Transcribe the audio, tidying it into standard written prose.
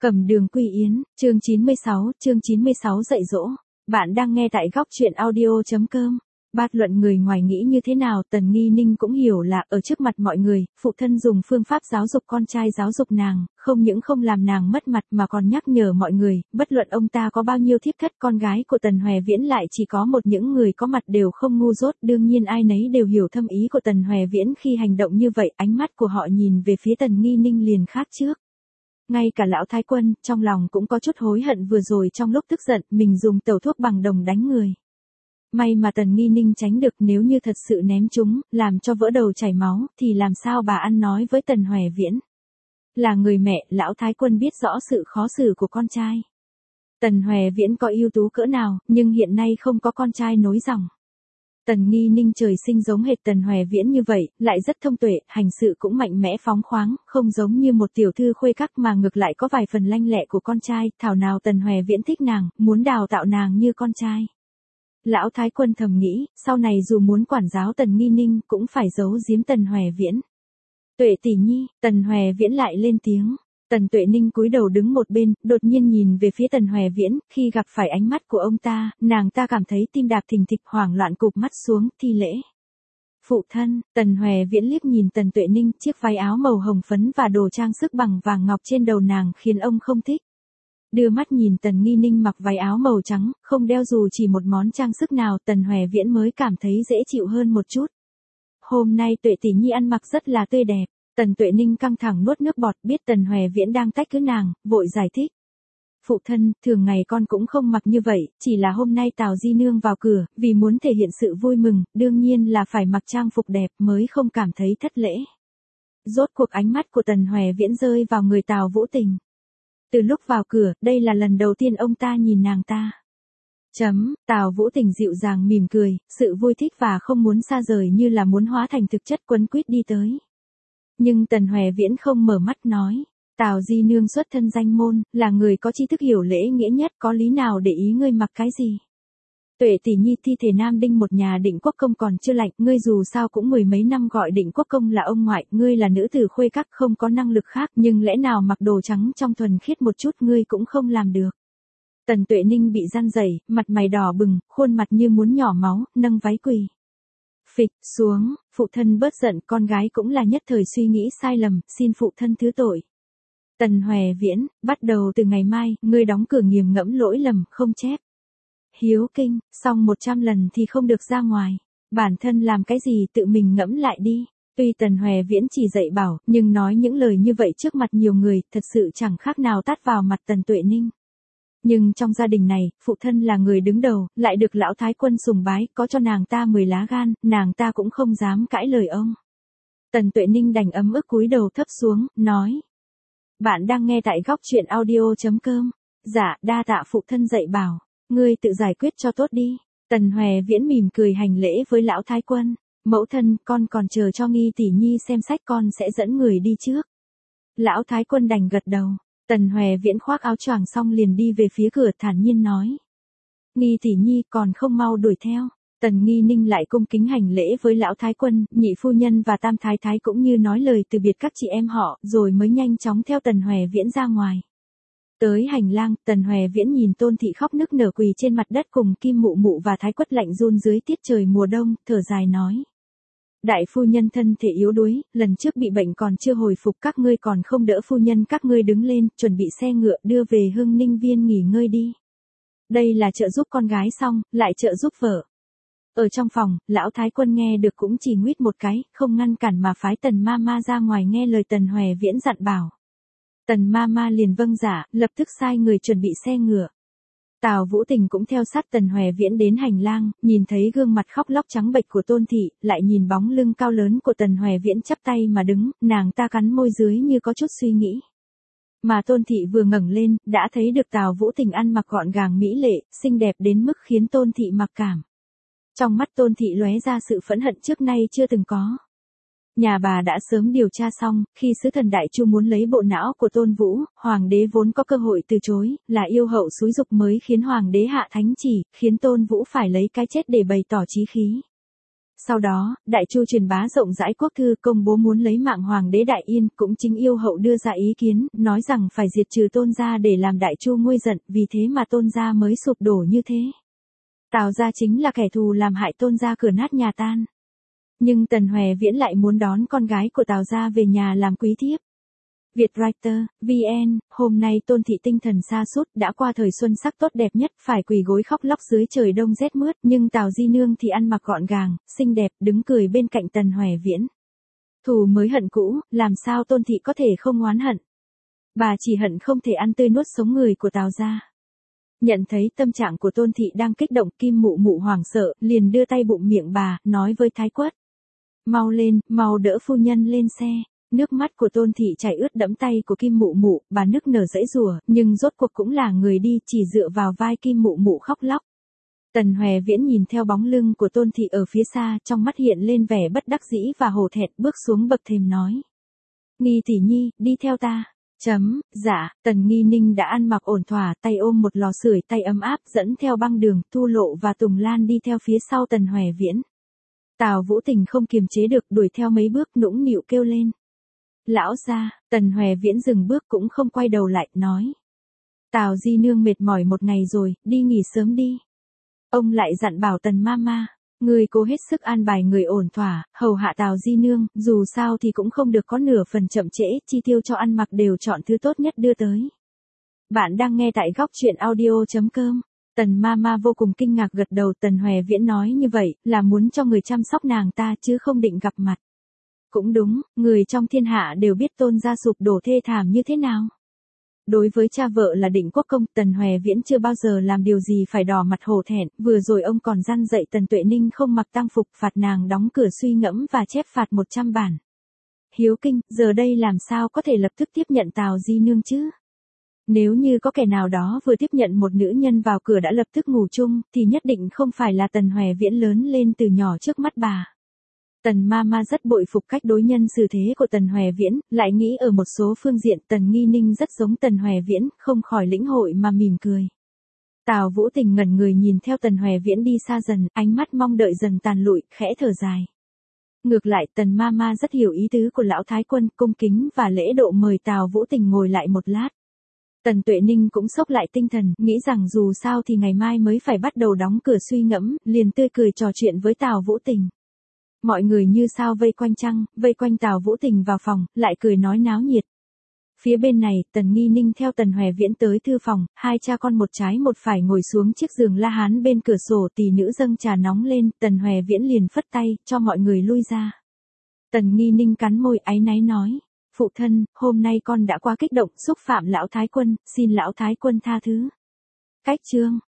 Cầm đường quy yến, chương 96 dạy dỗ. Bạn đang nghe tại góc truyện audio.com. Bát luận người ngoài nghĩ như thế nào, Tần Nghi Ninh cũng hiểu là ở trước mặt mọi người, phụ thân dùng phương pháp giáo dục con trai giáo dục nàng, không những không làm nàng mất mặt mà còn nhắc nhở mọi người, bất luận ông ta có bao nhiêu thiếp thất, con gái của Tần Hoè Viễn lại chỉ có một, những người có mặt đều không ngu dốt, đương nhiên ai nấy đều hiểu thâm ý của Tần Hoè Viễn khi hành động như vậy, ánh mắt của họ nhìn về phía Tần Nghi Ninh liền khác trước. Ngay cả lão thái quân, trong lòng cũng có chút hối hận vừa rồi trong lúc tức giận, mình dùng tẩu thuốc bằng đồng đánh người. May mà Tần Nghi Ninh tránh được, nếu như thật sự ném chúng, làm cho vỡ đầu chảy máu, thì làm sao bà ăn nói với Tần Hoè Viễn. Là người mẹ, lão thái quân biết rõ sự khó xử của con trai. Tần Hoè Viễn có ưu tú cỡ nào, nhưng hiện nay không có con trai nối dòng. Tần Nghi Ninh trời sinh giống hệt Tần Hoè Viễn như vậy, lại rất thông tuệ, hành sự cũng mạnh mẽ phóng khoáng, không giống như một tiểu thư khuê các mà ngược lại có vài phần lanh lẹ của con trai, thảo nào Tần Hoè Viễn thích nàng, muốn đào tạo nàng như con trai. Lão thái quân thầm nghĩ, sau này dù muốn quản giáo Tần Nghi Ninh cũng phải giấu giếm Tần Hoè Viễn. Tuệ tỷ nhi, Tần Hoè Viễn lại lên tiếng. Tần Tuệ Ninh cúi đầu đứng một bên, đột nhiên nhìn về phía Tần Hoè Viễn, khi gặp phải ánh mắt của ông ta, nàng ta cảm thấy tim đạp thình thịch, hoảng loạn cụp mắt xuống, thi lễ. Phụ thân, Tần Hoè Viễn liếc nhìn Tần Tuệ Ninh, chiếc váy áo màu hồng phấn và đồ trang sức bằng vàng ngọc trên đầu nàng khiến ông không thích. Đưa mắt nhìn Tần Nghi Ninh mặc váy áo màu trắng, không đeo dù chỉ một món trang sức nào, Tần Hoè Viễn mới cảm thấy dễ chịu hơn một chút. Hôm nay Tuệ tỷ nhi ăn mặc rất là tươi đẹp. Tần Tuệ Ninh căng thẳng nuốt nước bọt, biết Tần Hoè Viễn đang trách cứ nàng, vội giải thích. Phụ thân, thường ngày con cũng không mặc như vậy, chỉ là hôm nay Tào Di Nương vào cửa, vì muốn thể hiện sự vui mừng, đương nhiên là phải mặc trang phục đẹp mới không cảm thấy thất lễ. Rốt cuộc ánh mắt của Tần Hoè Viễn rơi vào người Tào Vũ Tình. Từ lúc vào cửa, đây là lần đầu tiên ông ta nhìn nàng ta. Tào Vũ Tình dịu dàng mỉm cười, sự vui thích và không muốn xa rời như là muốn hóa thành thực chất, quấn quýt đi tới. Nhưng Tần Hoè Viễn không mở mắt nói, Tào Di Nương xuất thân danh môn, là người có tri thức hiểu lễ nghĩa nhất, có lý nào để ý ngươi mặc cái gì. Tuệ tỷ nhi, thi thể Nam Đinh một nhà Định Quốc Công còn chưa lạnh, ngươi dù sao cũng mười mấy năm gọi Định Quốc Công là ông ngoại, ngươi là nữ tử khuê các không có năng lực khác, nhưng lẽ nào mặc đồ trắng trong thuần khiết một chút ngươi cũng không làm được. Tần Tuệ Ninh bị răn rẩy, mặt mày đỏ bừng, khuôn mặt như muốn nhỏ máu, nâng váy quỳ. Phịch xuống, phụ thân bớt giận, con gái cũng là nhất thời suy nghĩ sai lầm, xin phụ thân thứ tội. Tần Hoè Viễn, bắt đầu từ ngày mai, ngươi đóng cửa nghiền ngẫm lỗi lầm, không chép. Hiếu kinh, xong 100 lần thì không được ra ngoài. Bản thân làm cái gì tự mình ngẫm lại đi. Tuy Tần Hoè Viễn chỉ dạy bảo, nhưng nói những lời như vậy trước mặt nhiều người, thật sự chẳng khác nào tát vào mặt Tần Tuệ Ninh. Nhưng trong gia đình này, phụ thân là người đứng đầu, lại được lão thái quân sùng bái, có cho nàng ta 10 lá gan, nàng ta cũng không dám cãi lời ông. Tần Tuệ Ninh đành ấm ức cúi đầu thấp xuống, nói. Bạn đang nghe tại góc truyện audio.com. Dạ, đa tạ phụ thân dạy bảo, ngươi tự giải quyết cho tốt đi. Tần Hoè Viễn mỉm cười hành lễ với lão thái quân. Mẫu thân, con còn chờ cho Nghi tỷ nhi xem sách, con sẽ dẫn người đi trước. Lão thái quân đành gật đầu. Tần Hoè Viễn khoác áo choàng xong liền đi về phía cửa, thản nhiên nói. Nghi tỷ nhi còn không mau đuổi theo. Tần Nghi Ninh lại cung kính hành lễ với lão thái quân, nhị phu nhân và tam thái thái cũng như nói lời từ biệt các chị em họ, rồi mới nhanh chóng theo Tần Hoè Viễn ra ngoài. Tới hành lang, Tần Hoè Viễn nhìn Tôn thị khóc nức nở quỳ trên mặt đất cùng Kim Mụ Mụ và Thái Quất lạnh run dưới tiết trời mùa đông, thở dài nói. Đại phu nhân thân thể yếu đuối, lần trước bị bệnh còn chưa hồi phục, các ngươi còn không đỡ phu nhân các ngươi đứng lên, chuẩn bị xe ngựa đưa về Hưng Ninh Viên nghỉ ngơi đi. Đây là trợ giúp con gái xong, lại trợ giúp vợ. Ở trong phòng, lão thái quân nghe được cũng chỉ nguyết một cái, không ngăn cản mà phái Tần Mama ra ngoài nghe lời Tần Hoè Viễn dặn bảo. Tần Mama liền vâng dạ, lập tức sai người chuẩn bị xe ngựa. Tào Vũ Tình cũng theo sát Tần Hoè Viễn đến hành lang, nhìn thấy gương mặt khóc lóc trắng bệch của Tôn thị, lại nhìn bóng lưng cao lớn của Tần Hoè Viễn chắp tay mà đứng, nàng ta cắn môi dưới như có chút suy nghĩ. Mà Tôn thị vừa ngẩng lên, đã thấy được Tào Vũ Tình ăn mặc gọn gàng mỹ lệ, xinh đẹp đến mức khiến Tôn thị mặc cảm. Trong mắt Tôn thị lóe ra sự phẫn hận trước nay chưa từng có. Nhà bà đã sớm điều tra xong, khi sứ thần Đại Chu muốn lấy bộ não của Tôn Vũ, hoàng đế vốn có cơ hội từ chối, là yêu hậu xúi dục mới khiến hoàng đế hạ thánh chỉ, khiến Tôn Vũ phải lấy cái chết để bày tỏ chí khí. Sau đó, Đại Chu truyền bá rộng rãi quốc thư công bố muốn lấy mạng Hoàng đế Đại Yên, cũng chính yêu hậu đưa ra ý kiến, nói rằng phải diệt trừ Tôn gia để làm Đại Chu nguôi giận, vì thế mà Tôn gia mới sụp đổ như thế. Tào gia chính là kẻ thù làm hại Tôn gia cửa nát nhà tan. Nhưng Tần Hoè Viễn lại muốn đón con gái của Tào gia về nhà làm quý thiếp. Vietwriter, VN, hôm nay Tôn thị tinh thần sa sút, đã qua thời xuân sắc tốt đẹp nhất, phải quỳ gối khóc lóc dưới trời đông rét mướt, nhưng Tào Di Nương thì ăn mặc gọn gàng, xinh đẹp, đứng cười bên cạnh Tần Hoè Viễn. Thù mới hận cũ, làm sao Tôn thị có thể không oán hận? Bà chỉ hận không thể ăn tươi nuốt sống người của Tào gia. Nhận thấy tâm trạng của Tôn thị đang kích động, Kim Mụ Mụ hoảng sợ, liền đưa tay bụng miệng bà, nói với Thái Quất: "Mau lên, mau đỡ phu nhân lên xe." Nước mắt của Tôn thị chảy ướt đẫm tay của Kim Mụ Mụ, bà nức nở giãy giụa, nhưng rốt cuộc cũng là người đi, chỉ dựa vào vai Kim Mụ Mụ khóc lóc. Tần Hoè Viễn nhìn theo bóng lưng của Tôn thị ở phía xa, trong mắt hiện lên vẻ bất đắc dĩ và hổ thẹn, bước xuống bậc thềm nói: "Nghi tỷ nhi, đi theo ta." Dạ, Tần Nghi Ninh đã ăn mặc ổn thỏa, tay ôm một lò sưởi tay ấm áp, dẫn theo băng đường, Thu Lộ và Tùng Lan đi theo phía sau Tần Hoè Viễn. Tào Vũ Tình không kiềm chế được, đuổi theo mấy bước, nũng nịu kêu lên: "Lão gia." Tần Hoè Viễn dừng bước cũng không quay đầu lại, nói: "Tào Di Nương mệt mỏi một ngày rồi, đi nghỉ sớm đi." Ông lại dặn bảo Tần Mama: "Người cố hết sức an bài người ổn thỏa, hầu hạ Tào Di Nương, dù sao thì cũng không được có nửa phần chậm trễ, chi tiêu cho ăn mặc đều chọn thứ tốt nhất đưa tới." Bạn đang nghe tại góc truyện audio.com. Tần Mama vô cùng kinh ngạc gật đầu, Tần Hoè Viễn nói như vậy, là muốn cho người chăm sóc nàng ta chứ không định gặp mặt. Cũng đúng, người trong thiên hạ đều biết Tôn gia sụp đổ thê thảm như thế nào. Đối với cha vợ là Định Quốc Công, Tần Hoè Viễn chưa bao giờ làm điều gì phải đỏ mặt hổ thẹn, vừa rồi ông còn răn dạy Tần Tuệ Ninh không mặc tang phục, phạt nàng đóng cửa suy ngẫm và chép phạt 100 bản. Hiếu kinh, giờ đây làm sao có thể lập tức tiếp nhận Tào Di Nương chứ? Nếu như có kẻ nào đó vừa tiếp nhận một nữ nhân vào cửa đã lập tức ngủ chung, thì nhất định không phải là Tần Hoè Viễn lớn lên từ nhỏ trước mắt bà. Tần Mama rất bội phục cách đối nhân xử thế của Tần Hoè Viễn, lại nghĩ ở một số phương diện Tần Nghi Ninh rất giống Tần Hoè Viễn, không khỏi lĩnh hội mà mỉm cười. Tào Vũ Tình ngẩn người nhìn theo Tần Hoè Viễn đi xa dần, ánh mắt mong đợi dần tàn lụi, khẽ thở dài. Ngược lại Tần Mama rất hiểu ý tứ của lão thái quân, cung kính và lễ độ mời Tào Vũ Tình ngồi lại một lát. Tần Tuệ Ninh cũng xốc lại tinh thần, nghĩ rằng dù sao thì ngày mai mới phải bắt đầu đóng cửa suy ngẫm, liền tươi cười trò chuyện với Tào Vũ Tình. Mọi người như sao vây quanh trăng, vây quanh Tào Vũ Tình vào phòng, lại cười nói náo nhiệt. Phía bên này, Tần Nghi Ninh theo Tần Hoè Viễn tới thư phòng, hai cha con một trái một phải ngồi xuống chiếc giường la hán bên cửa sổ, tỷ nữ dâng trà nóng lên, Tần Hoè Viễn liền phất tay, cho mọi người lui ra. Tần Nghi Ninh cắn môi áy náy nói: "Phụ thân, hôm nay con đã quá kích động, xúc phạm lão thái quân, xin lão thái quân tha thứ." Cách chương